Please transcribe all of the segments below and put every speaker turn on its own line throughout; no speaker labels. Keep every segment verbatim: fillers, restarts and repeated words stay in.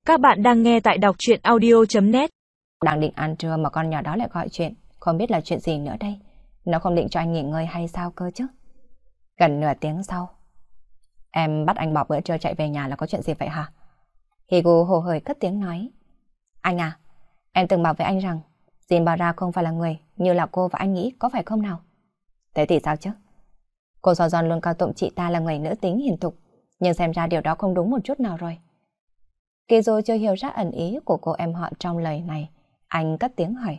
Các bạn đang nghe tại đọc truyện audio chấm net.
Đang định ăn trưa mà con nhỏ đó lại gọi chuyện, không biết là chuyện gì nữa đây. Nó không định cho anh nghỉ ngơi hay sao cơ chứ? Gần nửa tiếng sau, em bắt anh bỏ bữa trưa chạy về nhà là có chuyện gì vậy hả? Higu hồ hởi cất tiếng nói. Anh à, em từng bảo với anh rằng Jin Bara không phải là người như là cô và anh nghĩ, có phải không nào? Thế thì sao chứ? Cô So Giòn luôn cao tụng chị ta là người nữ tính hiền thục, nhưng xem ra điều đó không đúng một chút nào rồi. Kizo chưa hiểu ra ẩn ý của cô em họ trong lời này, anh cất tiếng hỏi.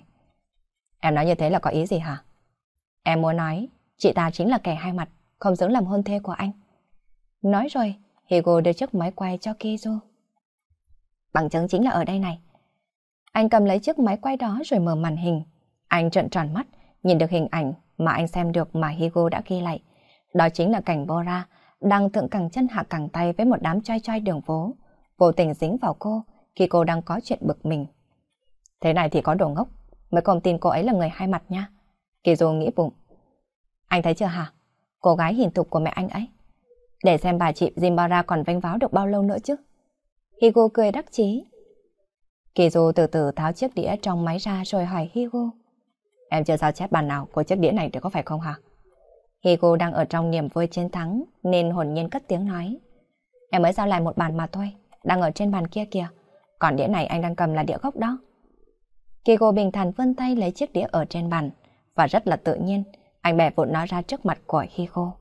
Em nói như thế là có ý gì hả? Em muốn nói, chị ta chính là kẻ hai mặt, không xứng làm hôn thê của anh. Nói rồi, Higo đưa chiếc máy quay cho Kizo. Bằng chứng chính là ở đây này. Anh cầm lấy chiếc máy quay đó rồi mở màn hình. Anh trợn tròn mắt, nhìn được hình ảnh mà anh xem được mà Higo đã ghi lại. Đó chính là cảnh Bora đang thượng cẳng chân hạ cẳng tay với một đám trai trai đường phố, vô tình dính vào cô khi cô đang có chuyện bực mình. Thế này thì có đồ ngốc, mới không tin cô ấy là người hai mặt nha. Kizo nghĩ bụng. Anh thấy chưa hả? Cô gái hiền thục của mẹ anh ấy. Để xem bà chị Jimbara còn vênh váo được bao lâu nữa chứ. Higo cười đắc chí. Kizo từ từ tháo chiếc đĩa trong máy ra rồi hỏi Higo. Em chưa sao chép bàn nào của chiếc đĩa này được có phải không hả? Higo đang ở trong niềm vui chiến thắng nên hồn nhiên cất tiếng nói. Em mới giao lại một bàn mà thôi, đang ở trên bàn kia kìa. Còn đĩa này anh đang cầm là đĩa gốc đó. Kigo bình thản vươn tay lấy chiếc đĩa ở trên bàn và rất là tự nhiên, anh bẻ vụn nó ra trước mặt của Higo.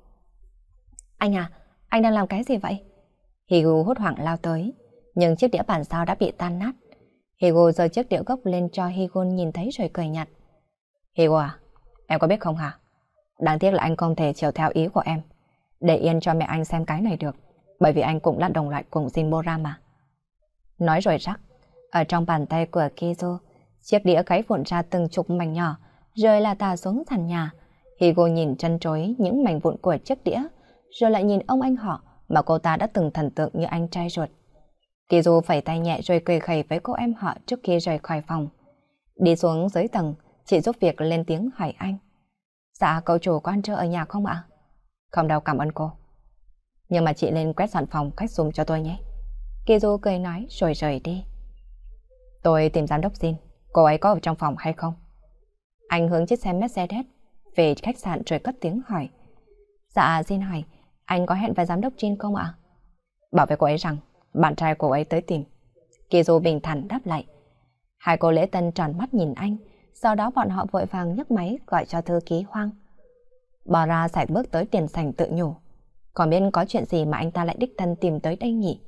Anh à, anh đang làm cái gì vậy? Higo hốt hoảng lao tới, nhưng chiếc đĩa bản sao đã bị tan nát. Higo giơ chiếc đĩa gốc lên cho Higo nhìn thấy rồi cười nhạt. Higo à, em có biết không hả? Đáng tiếc là anh không thể chiều theo ý của em, để yên cho mẹ anh xem cái này được, bởi vì anh cũng là đồng loại cùng Jimbora mà. Nói rồi rắc, ở trong bàn tay của Kizo, chiếc đĩa gãy vụn ra từng chục mảnh nhỏ, rơi là tà xuống sàn nhà. Higo nhìn trân trối những mảnh vụn của chiếc đĩa, rồi lại nhìn ông anh họ mà cô ta đã từng thần tượng như anh trai ruột. Kizo phẩy tay nhẹ rồi cười khẩy với cô em họ trước khi rời khỏi phòng. Đi xuống dưới tầng, chị giúp việc lên tiếng hỏi anh. Dạ, cậu chủ có ăn trưa ở nhà không ạ? Không đâu, cảm ơn cô. Nhưng mà chị lên quét dọn phòng khách dùng cho tôi nhé. Kizo cười nói rồi rời đi. Tôi tìm giám đốc Jin, cô ấy có ở trong phòng hay không? Anh hướng chiếc xe Mercedes về khách sạn rồi cất tiếng hỏi. Dạ, Jin hỏi, anh có hẹn với giám đốc Jin không ạ? Bảo với cô ấy rằng bạn trai cô ấy tới tìm. Kizo bình thản đáp lại. Hai cô lễ tân tròn mắt nhìn anh, sau đó bọn họ vội vàng nhấc máy gọi cho thư ký Hoang. Bò ra sải bước tới tiền sảnh tự nhủ. Còn biết có chuyện gì mà anh ta lại đích thân tìm tới đây nhỉ?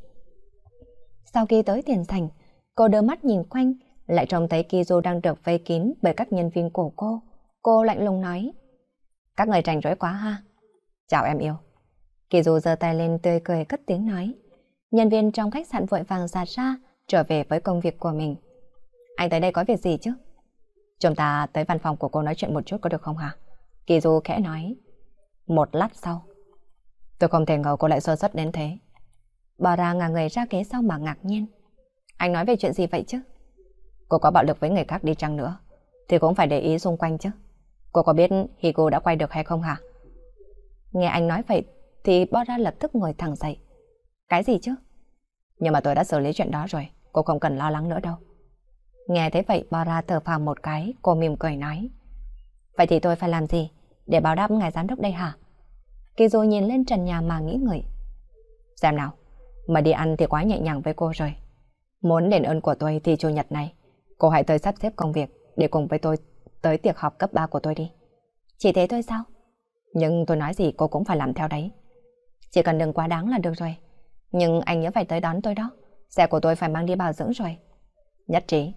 Sau khi tới tiền sảnh, cô đưa mắt nhìn quanh, lại trông thấy Kizo đang được vây kín bởi các nhân viên của cô. Cô lạnh lùng nói. Các người rảnh rỗi quá ha. Chào em yêu. Kizo giơ tay lên tươi cười cất tiếng nói. Nhân viên trong khách sạn vội vàng giạt ra, trở về với công việc của mình. Anh tới đây có việc gì chứ? Chúng ta tới văn phòng của cô nói chuyện một chút có được không hả? Kizo khẽ nói. Một lát sau. Tôi không thể ngờ cô lại sơ suất đến thế. Bà ra ngả người ra ghế sau mà ngạc nhiên. Anh nói về chuyện gì vậy chứ? Cô có bạo lực với người khác đi chăng nữa thì cũng phải để ý xung quanh chứ. Cô có biết Higo đã quay được hay không hả? Nghe anh nói vậy thì Bora lập tức ngồi thẳng dậy. Cái gì chứ? Nhưng mà tôi đã xử lý chuyện đó rồi, cô không cần lo lắng nữa đâu. Nghe thế vậy Bora thở phào một cái, cô mỉm cười nói. Vậy thì tôi phải làm gì để báo đáp ngài giám đốc đây hả? Kizo nhìn lên trần nhà mà nghĩ ngợi. Xem nào, mà đi ăn thì quá nhẹ nhàng với cô rồi. Muốn đền ơn của tôi thì chủ nhật này cô hãy tới sắp xếp công việc để cùng với tôi tới tiệc họp cấp ba của tôi đi. Chỉ thế thôi sao? Nhưng tôi nói gì cô cũng phải làm theo đấy. Chỉ cần đừng quá đáng là được rồi. Nhưng anh nhớ phải tới đón tôi đó. Xe của tôi phải mang đi bảo dưỡng rồi. Nhất trí.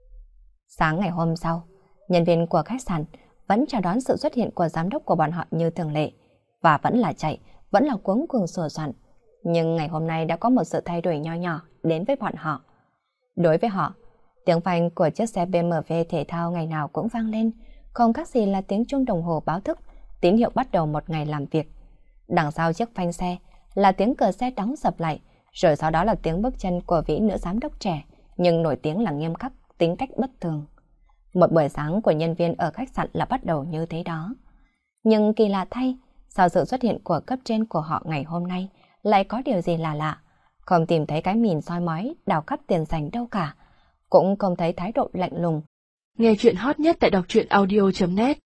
Sáng ngày hôm sau, nhân viên của khách sạn vẫn chào đón sự xuất hiện của giám đốc của bọn họ như thường lệ. Và vẫn là chạy, vẫn là cuống cuồng sửa soạn. Nhưng ngày hôm nay đã có một sự thay đổi nho nhỏ đến với bọn họ. Đối với họ, tiếng phanh của chiếc xe bê em vê thể thao ngày nào cũng vang lên, không khác gì là tiếng chuông đồng hồ báo thức, tín hiệu bắt đầu một ngày làm việc. Đằng sau chiếc phanh xe là tiếng cửa xe đóng sập lại, rồi sau đó là tiếng bước chân của vị nữ giám đốc trẻ, nhưng nổi tiếng là nghiêm khắc, tính cách bất thường. Một buổi sáng của nhân viên ở khách sạn là bắt đầu như thế đó. Nhưng kỳ lạ thay, sau sự xuất hiện của cấp trên của họ ngày hôm nay lại có điều gì lạ lạ. Không tìm thấy cái mìn soi mói, đào cắp tiền dành đâu cả. Cũng không thấy thái độ lạnh lùng.
Nghe chuyện hot nhất tại đọc truyện audio chấm net